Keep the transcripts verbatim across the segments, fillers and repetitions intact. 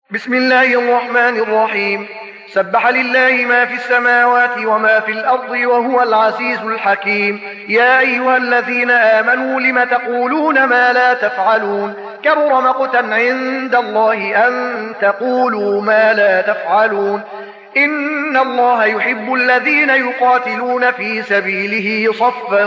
بسم الله الرحمن الرحيم. سبح لله ما في السماوات وما في الأرض وهو العزيز الحكيم. يا أيها الذين آمنوا لم تقولون ما لا تفعلون؟ كبر مقتا عند الله أن تقولوا ما لا تفعلون. إن الله يحب الذين يقاتلون في سبيله صفا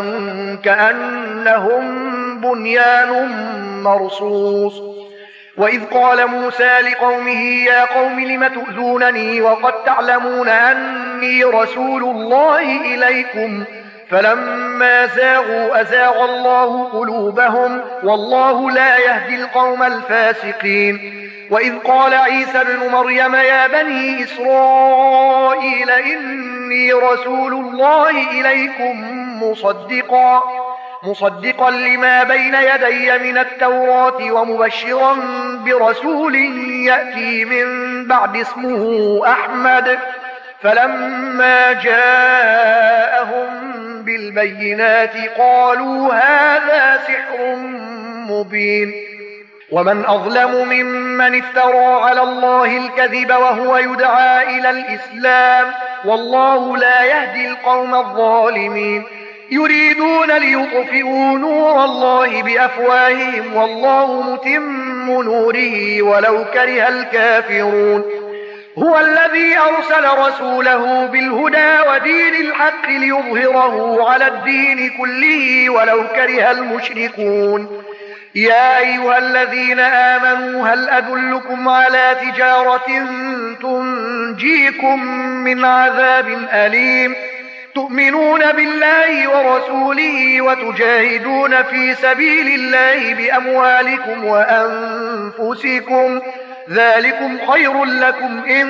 كأنهم بنيان مرصوص. وإذ قال موسى لقومه يا قوم لم تؤذونني وقد تعلمون أني رسول الله إليكم فلما زاغوا أزاغ الله قلوبهم والله لا يهدي القوم الفاسقين. وإذ قال عيسى ابن مريم يا بني إسرائيل إني رسول الله إليكم مصدقا مصدقا لما بين يدي من التوراة ومبشرا برسول يأتي من بعد اسمه أحمد. فلما جاءهم بالبينات قالوا هذا سحر مبين. ومن أظلم ممن افترى على الله الكذب وهو يدعى إلى الإسلام والله لا يهدي القوم الظالمين. يريدون ليطفئوا نور الله بأفواههم والله متم نوره ولو كره الكافرون. هو الذي أرسل رسوله بالهدى ودين الحق ليظهره على الدين كله ولو كره المشركون. يا أيها الذين آمنوا هل أدلكم على تجارة تنجيكم من عذاب أليم؟ تؤمنون بالله ورسوله وتجاهدون في سبيل الله بأموالكم وأنفسكم ذلكم خير لكم إن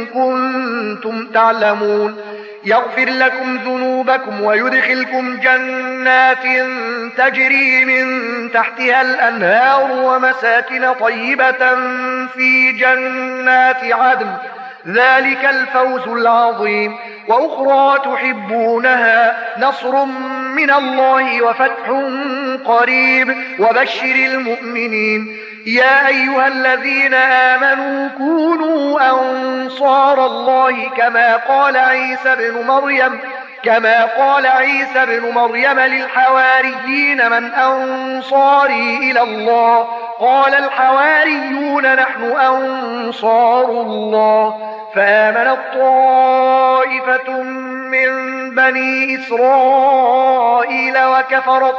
كنتم تعلمون. يغفر لكم ذنوبكم ويدخلكم جنات تجري من تحتها الأنهار ومساكن طيبة في جنات عدن ذلك الفوز العظيم. وأخرى تحبونها نصر من الله وفتح قريب وبشر المؤمنين. يا أيها الذين آمنوا كونوا أنصار الله كما قال عيسى بن مريم كما قال عيسى بن مريم للحواريين من أنصاري إلى الله قال الحواريون نحن أنصار الله. فآمنت طائفة من بني إسرائيل وكفرت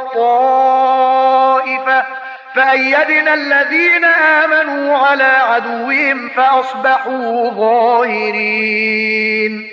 طائفة فأيدنا الذين آمنوا على عدوهم فأصبحوا ظاهرين.